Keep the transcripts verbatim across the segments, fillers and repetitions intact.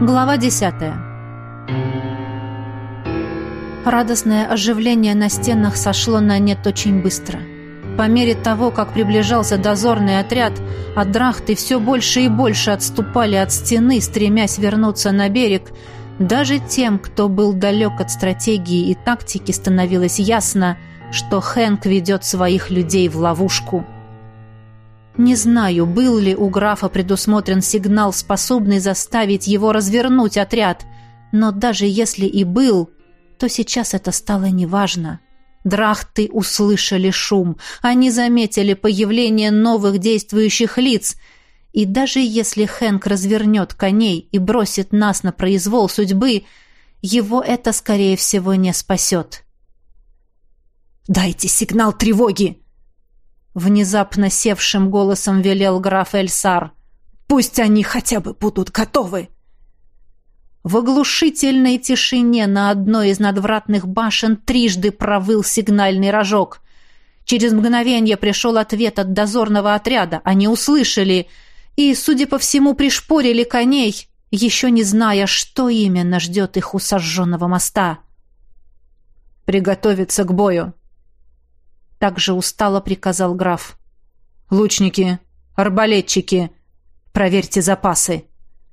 Глава десятая. Радостное оживление на стенах сошло на нет очень быстро. По мере того, как приближался дозорный отряд, адрахты все больше и больше отступали от стены, стремясь вернуться на берег. Даже тем, кто был далек от стратегии и тактики, становилось ясно, что Хэнк ведет своих людей в ловушку. Не знаю, был ли у графа предусмотрен сигнал, способный заставить его развернуть отряд, но даже если и был, то сейчас это стало неважно. Драхты услышали шум, они заметили появление новых действующих лиц, и даже если Хэнк развернет коней и бросит нас на произвол судьбы, его это, скорее всего, не спасет. «Дайте сигнал тревоги!» Внезапно севшим голосом велел граф Эльсар. «Пусть они хотя бы будут готовы!» В оглушительной тишине на одной из надвратных башен трижды провыл сигнальный рожок. Через мгновение пришел ответ от дозорного отряда. Они услышали и, судя по всему, пришпорили коней, еще не зная, что именно ждет их у сожженного моста. «Приготовиться к бою!» Также устало приказал граф. «Лучники, арбалетчики, проверьте запасы».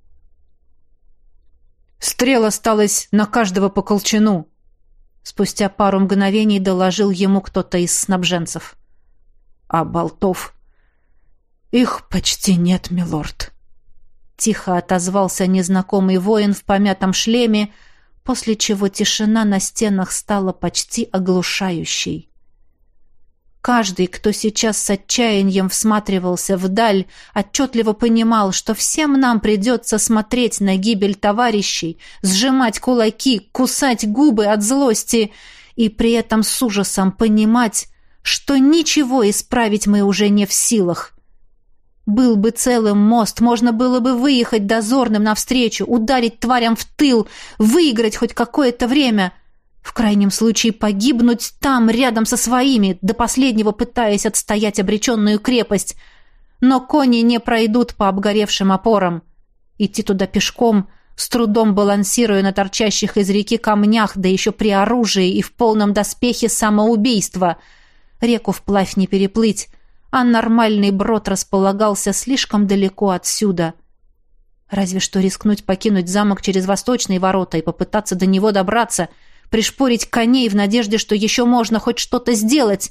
«Стрел осталось на каждого по колчану», — спустя пару мгновений доложил ему кто-то из снабженцев. «А болтов?» «Их почти нет, милорд», — тихо отозвался незнакомый воин в помятом шлеме, после чего тишина на стенах стала почти оглушающей. Каждый, кто сейчас с отчаянием всматривался вдаль, отчетливо понимал, что всем нам придется смотреть на гибель товарищей, сжимать кулаки, кусать губы от злости и при этом с ужасом понимать, что ничего исправить мы уже не в силах. Был бы целым мост, можно было бы выехать дозорным навстречу, ударить тварям в тыл, выиграть хоть какое-то время — в крайнем случае погибнуть там, рядом со своими, до последнего пытаясь отстоять обреченную крепость. Но кони не пройдут по обгоревшим опорам. Идти туда пешком, с трудом балансируя на торчащих из реки камнях, да еще при оружии и в полном доспехе самоубийства. Реку вплавь не переплыть, а нормальный брод располагался слишком далеко отсюда. Разве что рискнуть покинуть замок через восточные ворота и попытаться до него добраться — пришпорить коней в надежде, что еще можно хоть что-то сделать.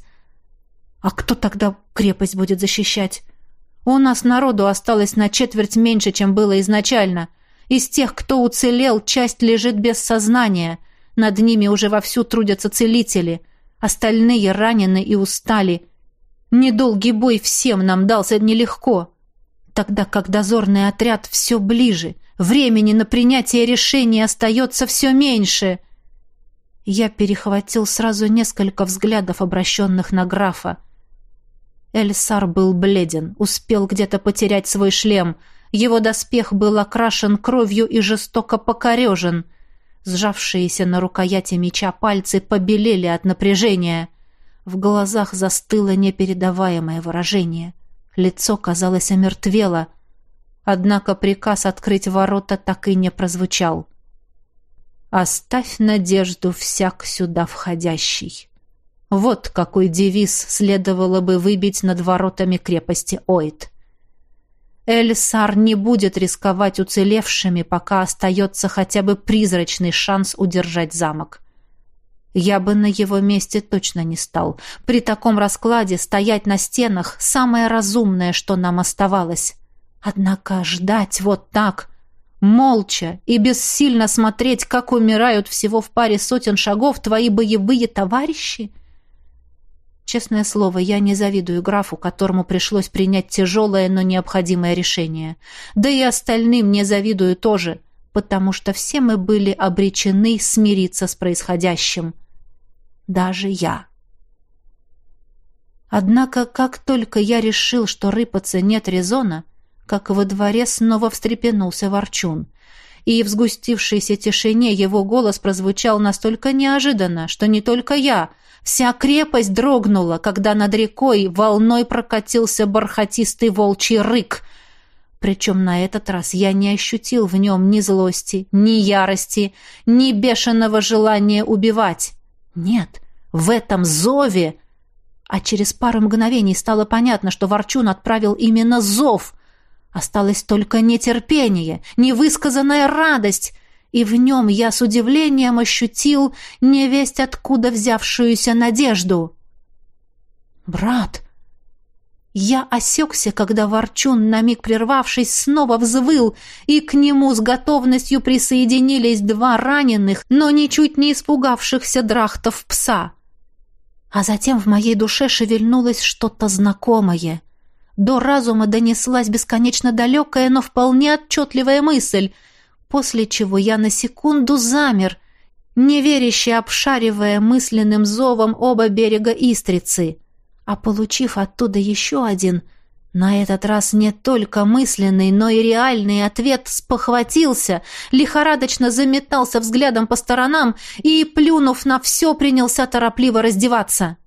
А кто тогда крепость будет защищать? У нас народу осталось на четверть меньше, чем было изначально. Из тех, кто уцелел, часть лежит без сознания. Над ними уже вовсю трудятся целители. Остальные ранены и устали. Недолгий бой всем нам дался нелегко. Тогда как дозорный отряд все ближе. Времени на принятие решений остается все меньше. Я перехватил сразу несколько взглядов, обращенных на графа. Эльсар был бледен, успел где-то потерять свой шлем. Его доспех был окрашен кровью и жестоко покорежен. Сжавшиеся на рукояти меча пальцы побелели от напряжения. В глазах застыло непередаваемое выражение. Лицо, казалось, омертвело. Однако приказ открыть ворота так и не прозвучал. «Оставь надежду всяк сюда входящий». Вот какой девиз следовало бы выбить над воротами крепости Ойд. Эльсар не будет рисковать уцелевшими, пока остается хотя бы призрачный шанс удержать замок. Я бы на его месте точно не стал. При таком раскладе стоять на стенах — самое разумное, что нам оставалось. Однако ждать вот так... молча и бессильно смотреть, как умирают всего в паре сотен шагов твои боевые товарищи? Честное слово, я не завидую графу, которому пришлось принять тяжелое, но необходимое решение. Да и остальным не завидую тоже, потому что все мы были обречены смириться с происходящим. Даже я. Однако, как только я решил, что рыпаться нет резона, как во дворе снова встрепенулся Ворчун. И в сгустившейся тишине его голос прозвучал настолько неожиданно, что не только я, вся крепость дрогнула, когда над рекой волной прокатился бархатистый волчий рык. Причем на этот раз я не ощутил в нем ни злости, ни ярости, ни бешеного желания убивать. Нет, в этом зове... А через пару мгновений стало понятно, что Ворчун отправил именно зов. Осталось только нетерпение, невысказанная радость, и в нем я с удивлением ощутил невесть откуда взявшуюся надежду. «Брат!» Я осекся, когда Ворчун, на миг прервавшись, снова взвыл, и к нему с готовностью присоединились два раненых, но ничуть не испугавшихся драхтов пса. А затем в моей душе шевельнулось что-то знакомое. До разума донеслась бесконечно далекая, но вполне отчетливая мысль, после чего я на секунду замер, неверяще обшаривая мысленным зовом оба берега Истрицы. А получив оттуда еще один, на этот раз не только мысленный, но и реальный ответ, спохватился, лихорадочно заметался взглядом по сторонам и, плюнув на все, принялся торопливо раздеваться.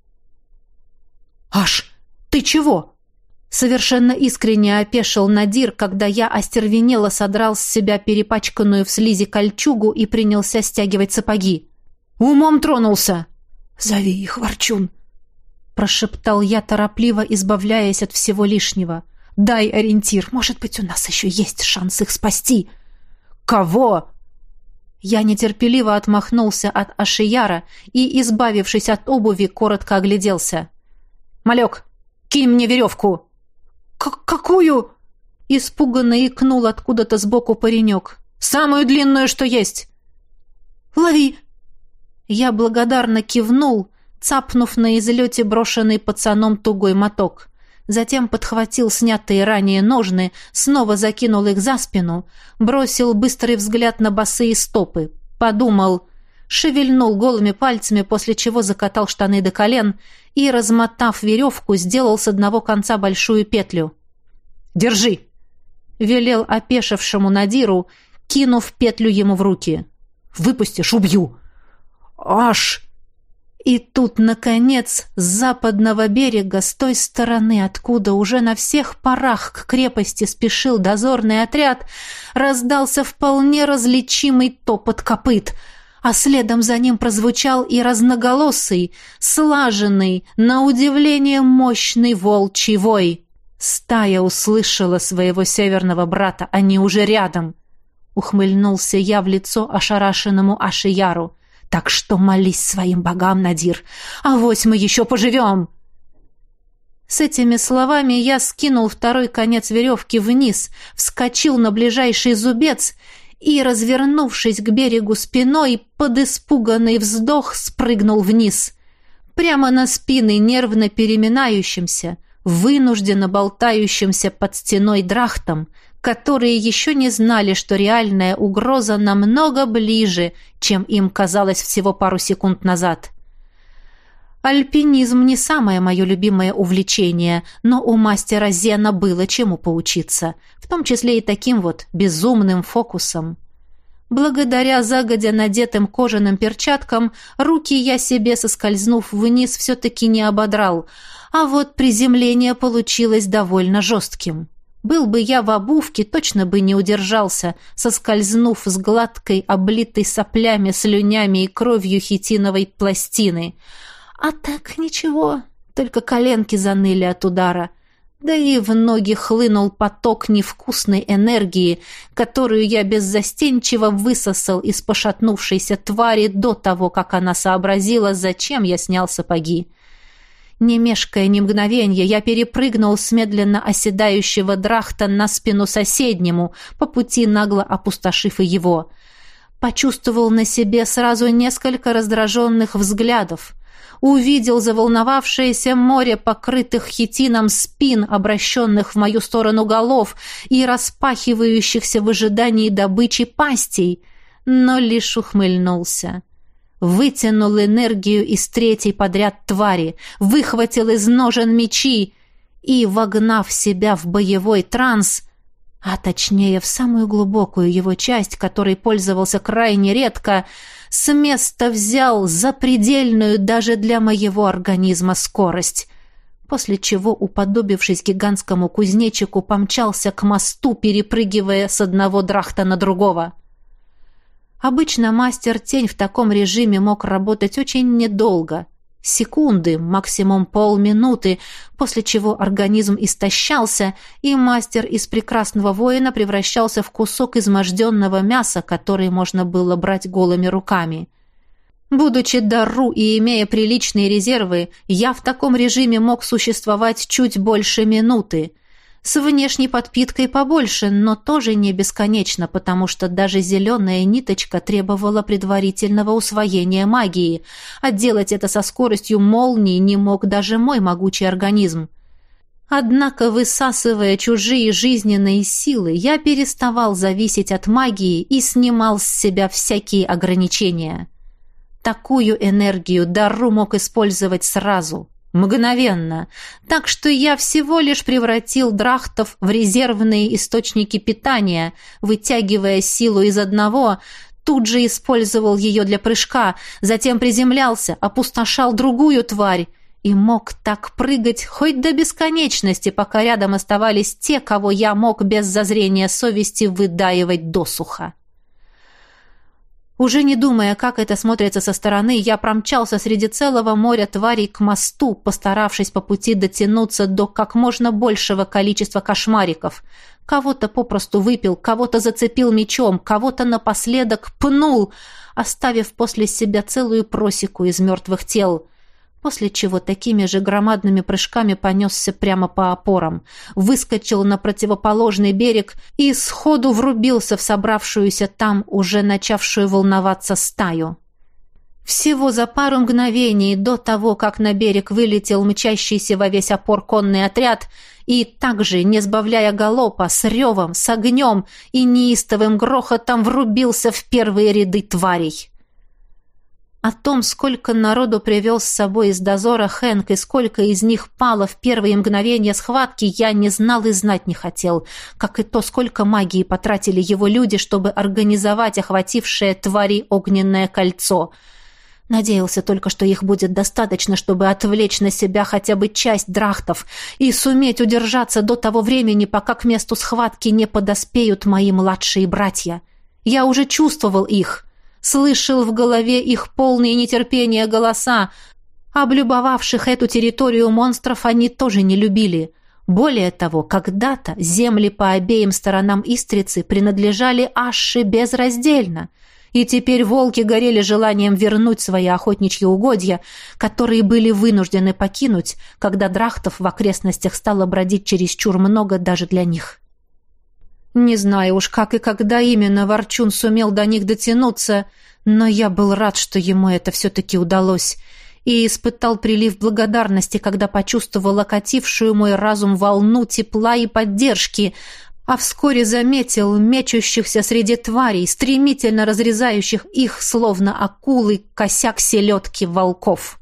«Аш, ты чего?» Совершенно искренне опешил Надир, когда я остервенело содрал с себя перепачканную в слизи кольчугу и принялся стягивать сапоги. «Умом тронулся!» «Зови их, Ворчун!» Прошептал я, торопливо избавляясь от всего лишнего. «Дай ориентир, может быть, у нас еще есть шанс их спасти!» «Кого?» Я нетерпеливо отмахнулся от Ашияра и, избавившись от обуви, коротко огляделся. «Малек, кинь мне веревку!» «Какую?» Испуганно икнул откуда-то сбоку паренек. «Самую длинную, что есть!» «Лови!» Я благодарно кивнул, цапнув на излете брошенный пацаном тугой моток. Затем подхватил снятые ранее ножны, снова закинул их за спину, бросил быстрый взгляд на босые стопы, подумал, шевельнул голыми пальцами, после чего закатал штаны до колен и, размотав веревку, сделал с одного конца большую петлю. «Держи!» — велел опешившему Надиру, кинув петлю ему в руки. «Выпустишь — убью!» «Аж!» И тут, наконец, с западного берега, с той стороны, откуда уже на всех парах к крепости спешил дозорный отряд, раздался вполне различимый топот копыт, а следом за ним прозвучал и разноголосый, слаженный, на удивление мощный волчий вой. Стая услышала своего северного брата, они уже рядом. Ухмыльнулся я в лицо ошарашенному Ашияру. Так что молись своим богам, Надир, авось мы еще поживем!» С этими словами я скинул второй конец веревки вниз, вскочил на ближайший зубец и, развернувшись к берегу спиной, под испуганный вздох спрыгнул вниз. Прямо на спины нервно переминающимся, вынужденно болтающимся под стеной драхтом, которые еще не знали, что реальная угроза намного ближе, чем им казалось всего пару секунд назад. Альпинизм не самое мое любимое увлечение, но у мастера Зена было чему поучиться, в том числе и таким вот безумным фокусом. Благодаря загодя надетым кожаным перчаткам, руки я себе, соскользнув вниз, все-таки не ободрал, а вот приземление получилось довольно жестким. Был бы я в обувке, точно бы не удержался, соскользнув с гладкой, облитой соплями, слюнями и кровью хитиновой пластины. А так ничего, только коленки заныли от удара. Да и в ноги хлынул поток невкусной энергии, которую я беззастенчиво высосал из пошатнувшейся твари до того, как она сообразила, зачем я снял сапоги. Не мешкая ни мгновенья, я перепрыгнул с медленно оседающего драхта на спину соседнему, по пути нагло опустошив и его. Почувствовал на себе сразу несколько раздраженных взглядов. Увидел заволновавшееся море покрытых хитином спин, обращенных в мою сторону голов и распахивающихся в ожидании добычи пастей, но лишь ухмыльнулся. Вытянул энергию из третьей подряд твари, выхватил из ножен мечи и, вогнав себя в боевой транс, а точнее в самую глубокую его часть, которой пользовался крайне редко, с места взял запредельную даже для моего организма скорость. после чего, уподобившись гигантскому кузнечику, помчался к мосту, перепрыгивая с одного драхта на другого. Обычно мастер-тень в таком режиме мог работать очень недолго. Секунды, максимум полминуты, после чего организм истощался, и мастер из прекрасного воина превращался в кусок изможденного мяса, который можно было брать голыми руками. Будучи дару и имея приличные резервы, я в таком режиме мог существовать чуть больше минуты. С внешней подпиткой побольше, но тоже не бесконечно, потому что даже зеленая ниточка требовала предварительного усвоения магии, а делать это со скоростью молнии не мог даже мой могучий организм. Однако, высасывая чужие жизненные силы, я переставал зависеть от магии и снимал с себя всякие ограничения. Такую энергию Дару мог использовать сразу, мгновенно, так что я всего лишь превратил драхтов в резервные источники питания, вытягивая силу из одного, тут же использовал ее для прыжка, затем приземлялся, опустошал другую тварь и мог так прыгать хоть до бесконечности, пока рядом оставались те, кого я мог без зазрения совести выдаивать досуха. Уже не думая, как это смотрится со стороны, я промчался среди целого моря тварей к мосту, постаравшись по пути дотянуться до как можно большего количества кошмариков. Кого-то попросту выпил, кого-то зацепил мечом, кого-то напоследок пнул, оставив после себя целую просеку из мертвых тел. После чего такими же громадными прыжками понесся прямо по опорам, выскочил на противоположный берег и сходу врубился в собравшуюся там, уже начавшую волноваться стаю. Всего за пару мгновений до того, как на берег вылетел мчащийся во весь опор конный отряд, и также, не сбавляя галопа, с ревом, с огнем и неистовым грохотом врубился в первые ряды тварей. О том, сколько народу привел с собой из дозора Хэнк и сколько из них пало в первые мгновения схватки, я не знал и знать не хотел, как и то, сколько магии потратили его люди, чтобы организовать охватившее твари огненное кольцо. Надеялся только, что их будет достаточно, чтобы отвлечь на себя хотя бы часть драхтов и суметь удержаться до того времени, пока к месту схватки не подоспеют мои младшие братья. Я уже чувствовал их. Слышал в голове их полные нетерпения голоса. Облюбовавших эту территорию монстров они тоже не любили. Более того, когда-то земли по обеим сторонам Истрицы принадлежали Асше безраздельно, и теперь волки горели желанием вернуть свои охотничьи угодья, которые были вынуждены покинуть, когда драхтов в окрестностях стало бродить чересчур много даже для них. Не знаю уж, как и когда именно Ворчун сумел до них дотянуться, но я был рад, что ему это все-таки удалось, и испытал прилив благодарности, когда почувствовал окатившую мой разум волну тепла и поддержки, а вскоре заметил мечущихся среди тварей, стремительно разрезающих их, словно акулы, косяк селедки волков.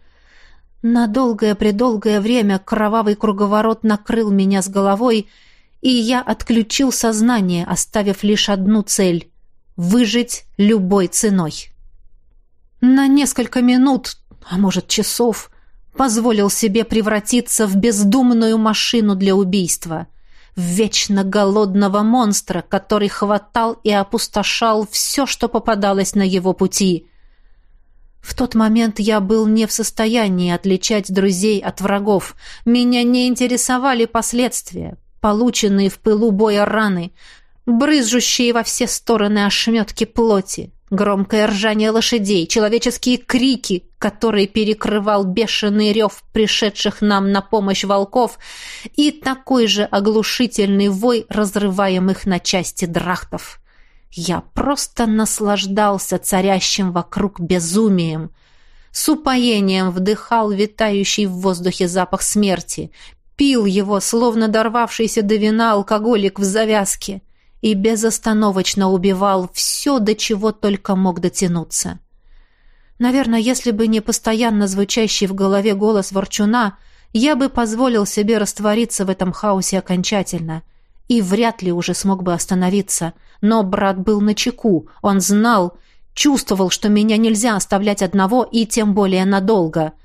На долгое-предолгое время кровавый круговорот накрыл меня с головой, и я отключил сознание, оставив лишь одну цель — выжить любой ценой. На несколько минут, а может часов, позволил себе превратиться в бездумную машину для убийства, в вечно голодного монстра, который хватал и опустошал все, что попадалось на его пути. В тот момент я был не в состоянии отличать друзей от врагов. Меня не интересовали последствия, полученные в пылу боя раны, брызжущие во все стороны ошметки плоти, громкое ржание лошадей, человеческие крики, которые перекрывал бешеный рев пришедших нам на помощь волков, и такой же оглушительный вой разрываемых на части драхтов. Я просто наслаждался царящим вокруг безумием, с упоением вдыхал витающий в воздухе запах смерти, пил его, словно дорвавшийся до вина алкоголик в завязке, и безостановочно убивал все, до чего только мог дотянуться. Наверное, если бы не постоянно звучащий в голове голос Ворчуна, я бы позволил себе раствориться в этом хаосе окончательно, и вряд ли уже смог бы остановиться. Но брат был начеку, он знал, чувствовал, что меня нельзя оставлять одного и тем более надолго.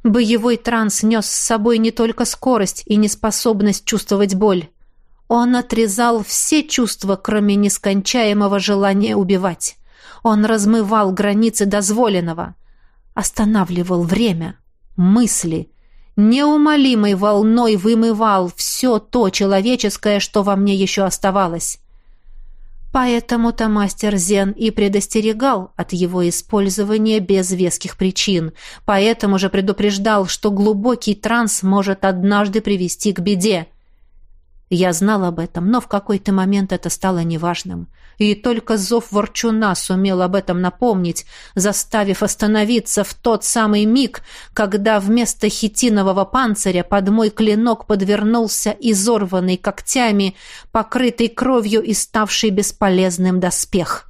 Боевой транс нес с собой не только скорость и неспособность чувствовать боль. Он отрезал все чувства, кроме нескончаемого желания убивать. Он размывал границы дозволенного, останавливал время, мысли, неумолимой волной вымывал все то человеческое, что во мне еще оставалось. Поэтому-то мастер Зен и предостерегал от его использования без веских причин, поэтому же предупреждал, что глубокий транс может однажды привести к беде. Я знал об этом, но в какой-то момент это стало неважным. И только зов ворчуна сумел об этом напомнить, заставив остановиться в тот самый миг, когда вместо хитинового панциря под мой клинок подвернулся изорванный когтями, покрытый кровью и ставший бесполезным доспех.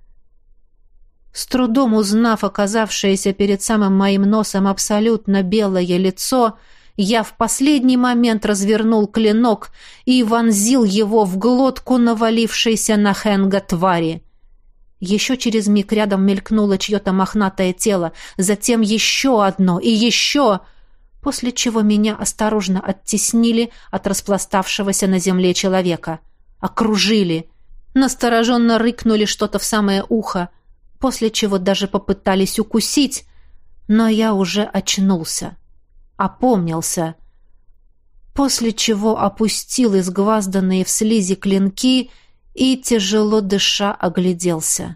С трудом узнав оказавшееся перед самым моим носом абсолютно белое лицо, я в последний момент развернул клинок и вонзил его в глотку навалившейся на Хенга твари. Еще через миг рядом мелькнуло чье-то мохнатое тело, затем еще одно и еще, после чего меня осторожно оттеснили от распластавшегося на земле человека. Окружили, настороженно рыкнули что-то в самое ухо, после чего даже попытались укусить, но я уже очнулся. Опомнился, после чего опустил изгвазданные в слизи клинки и, тяжело дыша, огляделся.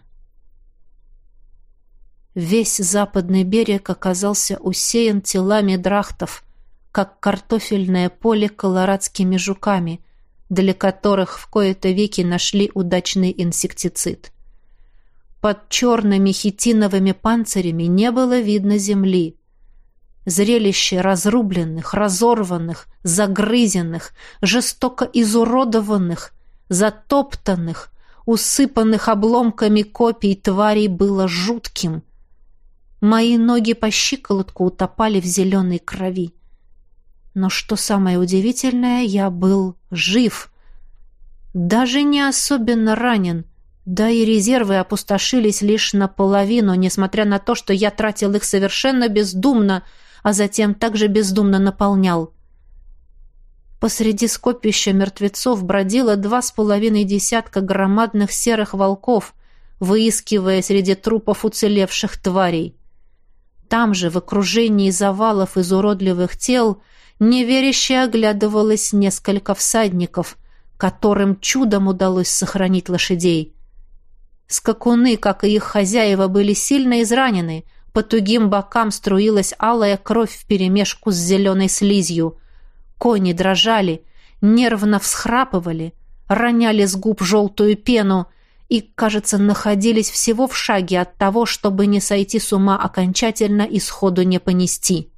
Весь западный берег оказался усеян телами драхтов, как картофельное поле колорадскими жуками, для которых в кои-то веки нашли удачный инсектицид. Под черными хитиновыми панцирями не было видно земли. Зрелище разрубленных, разорванных, загрызенных, жестоко изуродованных, затоптанных, усыпанных обломками копий тварей было жутким. Мои ноги по щиколотку утопали в зеленой крови. Но что самое удивительное, я был жив. Даже не особенно ранен, да и резервы опустошились лишь наполовину, несмотря на то, что я тратил их совершенно бездумно, а затем также бездумно наполнял. Посреди скопища мертвецов бродило два с половиной десятка громадных серых волков, выискивая среди трупов уцелевших тварей. Там же, в окружении завалов из уродливых тел, неверяще оглядывалось несколько всадников, которым чудом удалось сохранить лошадей. Скакуны, как и их хозяева, были сильно изранены. По тугим бокам струилась алая кровь вперемешку с зеленой слизью. Кони дрожали, нервно всхрапывали, роняли с губ желтую пену и, кажется, находились всего в шаге от того, чтобы не сойти с ума окончательно и сходу не понести.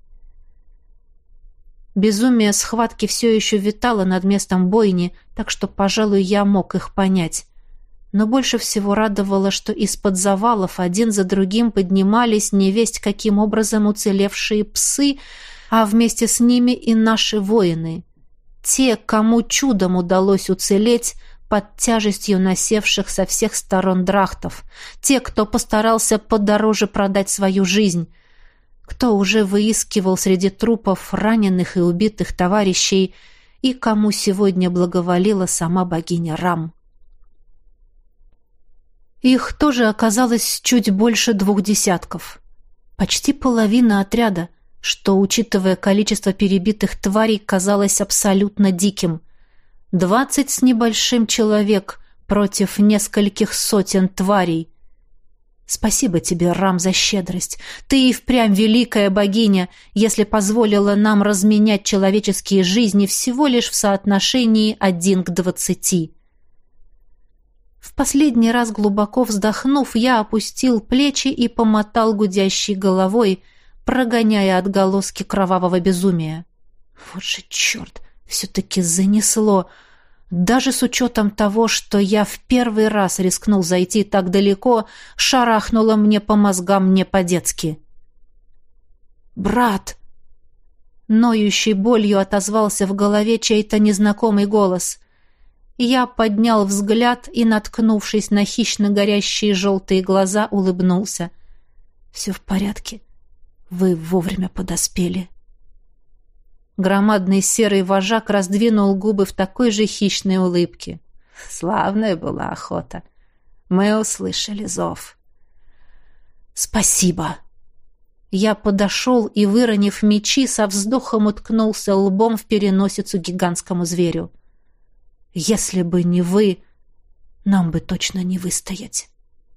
Безумие схватки все еще витало над местом бойни, так что, пожалуй, я мог их понять. Но больше всего радовало, что из-под завалов один за другим поднимались невесть каким образом уцелевшие псы, а вместе с ними и наши воины. Те, кому чудом удалось уцелеть под тяжестью насевших со всех сторон драхтов. Те, кто постарался подороже продать свою жизнь. Кто уже выискивал среди трупов раненых и убитых товарищей, и кому сегодня благоволила сама богиня Рам. Их тоже оказалось чуть больше двух десятков. Почти половина отряда, что, учитывая количество перебитых тварей, казалось абсолютно диким. Двадцать с небольшим человек против нескольких сотен тварей. Спасибо тебе, Рам, за щедрость. Ты и впрямь великая богиня, если позволила нам разменять человеческие жизни всего лишь в соотношении один к двадцати. В последний раз глубоко вздохнув, я опустил плечи и помотал гудящей головой, прогоняя отголоски кровавого безумия. Вот же черт, все-таки занесло. Даже с учетом того, что я в первый раз рискнул зайти так далеко, шарахнуло мне по мозгам не по-детски. «Брат!» Ноющей болью отозвался в голове чей-то незнакомый голос. Я поднял взгляд и, наткнувшись на хищно горящие желтые глаза, улыбнулся. «Все в порядке. Вы вовремя подоспели. Громадный серый вожак раздвинул губы в такой же хищной улыбке. Славная была охота. Мы услышали зов. Спасибо. Я подошел и, выронив мечи, со вздохом уткнулся лбом в переносицу гигантскому зверю. Если бы не вы, нам бы точно не выстоять.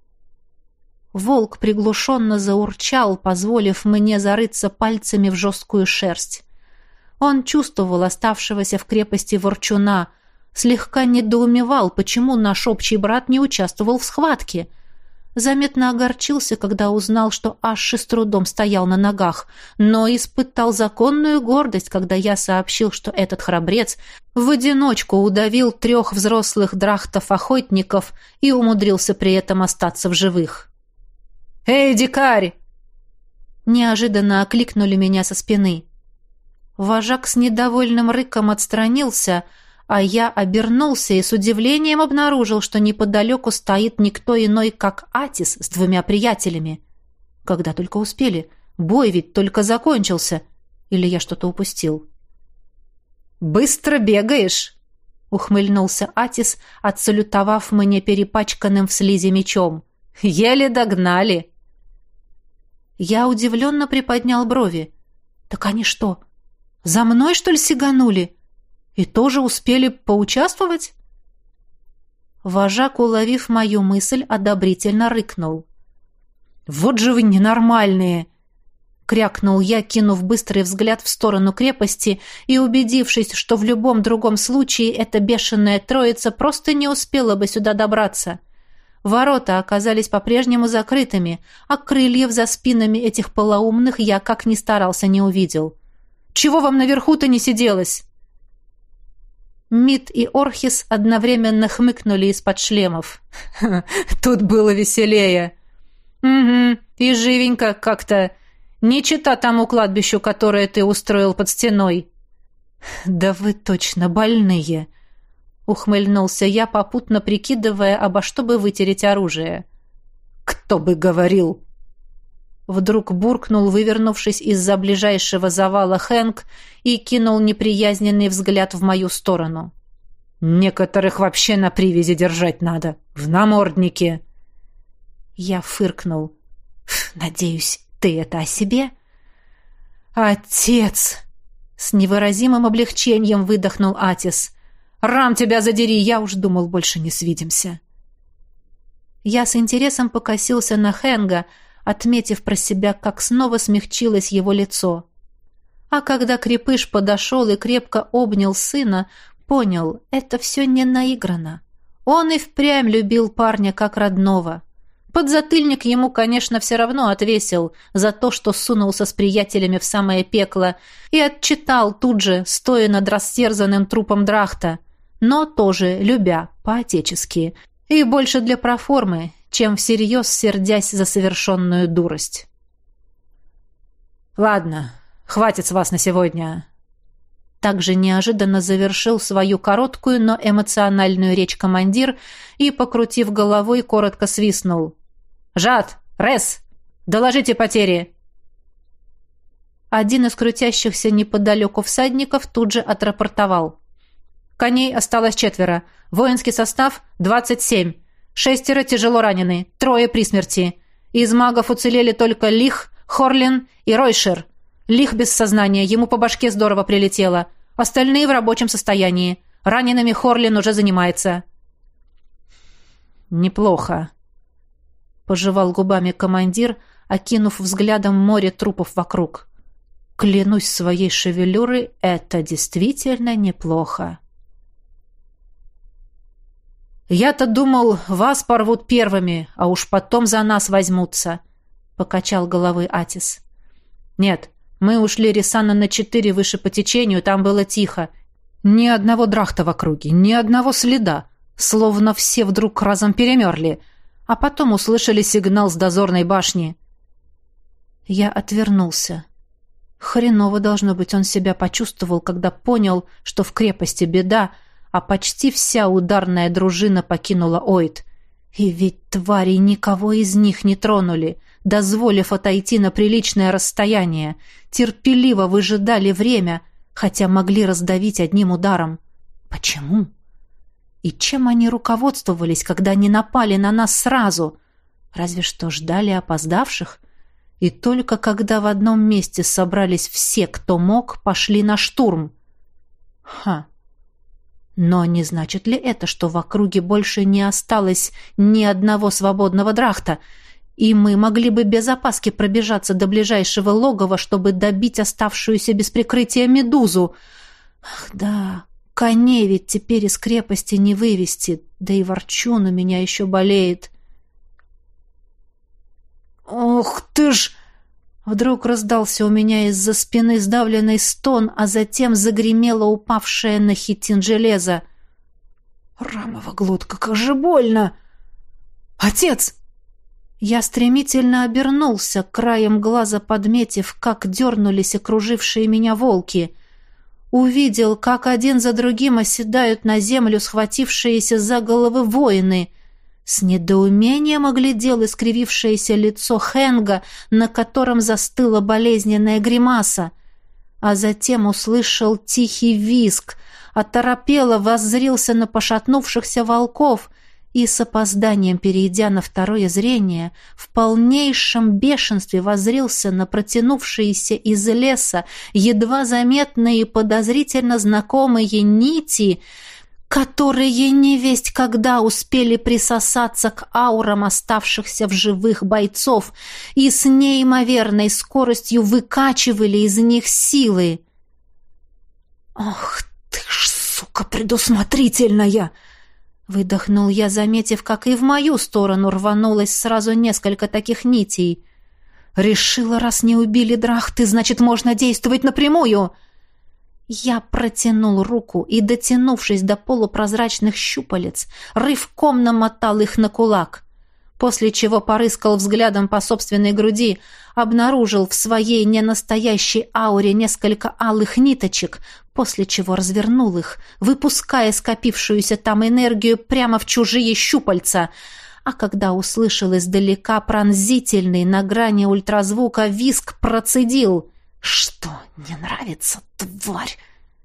Волк приглушенно заурчал, позволив мне зарыться пальцами в жесткую шерсть. Он чувствовал оставшегося в крепости ворчуна, слегка недоумевал, почему наш общий брат не участвовал в схватке. Заметно огорчился, когда узнал, что Аши с трудом стоял на ногах, но испытал законную гордость, когда я сообщил, что этот храбрец в одиночку удавил трех взрослых драхтов-охотников и умудрился при этом остаться в живых. «Эй, дикарь!» Неожиданно окликнули меня со спины. Вожак с недовольным рыком отстранился, а я обернулся и с удивлением обнаружил, что неподалеку стоит никто иной, как Атис с двумя приятелями. Когда только успели. Бой ведь только закончился. Или я что-то упустил? «Быстро бегаешь!» — ухмыльнулся Атис, отсалютовав мне перепачканным в слизи мечом. «Еле догнали!» Я удивленно приподнял брови. «Так они что, за мной, что ли, сиганули? И тоже успели поучаствовать?» Вожак, уловив мою мысль, одобрительно рыкнул. «Вот же вы ненормальные!» — крякнул я, кинув быстрый взгляд в сторону крепости и убедившись, что в любом другом случае эта бешеная троица просто не успела бы сюда добраться. Ворота оказались по-прежнему закрытыми, а крыльев за спинами этих полоумных я, как ни старался, не увидел. «Чего вам наверху-то не сиделось?» Мид и Орхис одновременно хмыкнули из-под шлемов. «Тут было веселее». «Угу, и живенько как-то. Не чета тому кладбищу, которое ты устроил под стеной». «Да вы точно больные», — ухмыльнулся я, попутно прикидывая, обо что бы вытереть оружие. «Кто бы говорил!» Вдруг буркнул, вывернувшись из-за ближайшего завала Хэнк, и кинул неприязненный взгляд в мою сторону. «Некоторых вообще на привязи держать надо, в наморднике!» Я фыркнул. «Надеюсь, ты это о себе?» «Отец!» — с невыразимым облегчением выдохнул Атис. «Рам тебя задери, я уж думал, больше не свидимся». Я с интересом покосился на Хэнга, отметив про себя, как снова смягчилось его лицо. А когда крепыш подошел и крепко обнял сына, понял, это все не наиграно. Он и впрямь любил парня как родного. Подзатыльник ему, конечно, все равно отвесил за то, что сунулся с приятелями в самое пекло, и отчитал тут же, стоя над растерзанным трупом Драхта, но тоже любя, по-отечески, и больше для проформы, чем всерьез сердясь за совершенную дурость. «Ладно, хватит с вас на сегодня». Также неожиданно завершил свою короткую, но эмоциональную речь командир и, покрутив головой, коротко свистнул. «Жад! Рес! Доложите потери!» Один из крутящихся неподалеку всадников тут же отрапортовал. «Коней осталось четверо. Воинский состав — двадцать семь. Шестеро тяжело ранены, трое при смерти. Из магов уцелели только Лих, Хорлин и Ройшер. Лих без сознания, ему по башке здорово прилетело. Остальные в рабочем состоянии. Ранеными Хорлин уже занимается». «Неплохо», — пожевал губами командир, окинув взглядом море трупов вокруг. «Клянусь своей шевелюрой, это действительно неплохо». «Я-то думал, вас порвут первыми, а уж потом за нас возьмутся», — покачал головой Атис. «Нет, мы ушли Рисана на четыре выше по течению, там было тихо. Ни одного драхта в округе, ни одного следа, словно все вдруг разом перемерли, а потом услышали сигнал с дозорной башни». Я отвернулся. Хреново, должно быть, он себя почувствовал, когда понял, что в крепости беда, а почти вся ударная дружина покинула Ойд. И ведь твари никого из них не тронули, дозволив отойти на приличное расстояние, терпеливо выжидали время, хотя могли раздавить одним ударом. Почему? И чем они руководствовались, когда не напали на нас сразу? Разве что ждали опоздавших? И только когда в одном месте собрались все, кто мог, пошли на штурм. Ха! Но не значит ли это, что в округе больше не осталось ни одного свободного драхта, и мы могли бы без опаски пробежаться до ближайшего логова, чтобы добить оставшуюся без прикрытия медузу? Ах да, коней ведь теперь из крепости не вывести, да и ворчун у меня еще болеет. «Ох ты ж!» Вдруг раздался у меня из-за спины сдавленный стон, а затем загремело упавшее на хитин железо. «Рамова глотка, как же больно!» «Отец!» Я стремительно обернулся, краем глаза подметив, как дернулись окружившие меня волки. Увидел, как один за другим оседают на землю схватившиеся за головы воины. С недоумением оглядел искривившееся лицо Хенга, на котором застыла болезненная гримаса, а затем услышал тихий визг, оторопело воззрился на пошатнувшихся волков и, с опозданием перейдя на второе зрение, в полнейшем бешенстве воззрился на протянувшиеся из леса едва заметные и подозрительно знакомые нити, которые невесть когда успели присосаться к аурам оставшихся в живых бойцов и с неимоверной скоростью выкачивали из них силы. «Ах ты ж, сука, предусмотрительная!» Выдохнул я, заметив, как и в мою сторону рванулось сразу несколько таких нитей. «Решила, раз не убили драхты, значит, можно действовать напрямую!» Я протянул руку и, дотянувшись до полупрозрачных щупалец, рывком намотал их на кулак, после чего порыскал взглядом по собственной груди, обнаружил в своей ненастоящей ауре несколько алых ниточек, после чего развернул их, выпуская скопившуюся там энергию прямо в чужие щупальца, а когда услышал издалека пронзительный на грани ультразвука визг, процедил: «Что, не нравится, тварь?»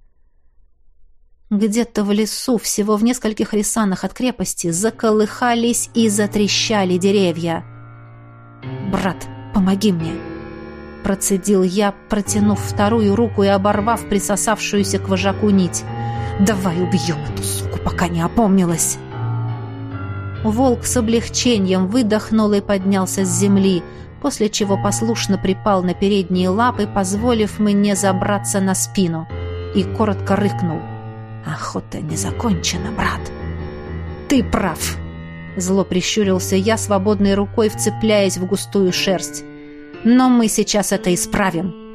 Где-то в лесу, всего в нескольких рисанах от крепости, заколыхались и затрещали деревья. «Брат, помоги мне!» Процедил я, протянув вторую руку и оборвав присосавшуюся к вожаку нить. «Давай убьем эту суку, пока не опомнилась!» Волк с облегчением выдохнул и поднялся с земли, после чего послушно припал на передние лапы, позволив мне забраться на спину, и коротко рыкнул: «Охота не закончена, брат!» «Ты прав!» Зло прищурился я, свободной рукой вцепляясь в густую шерсть. «Но мы сейчас это исправим!»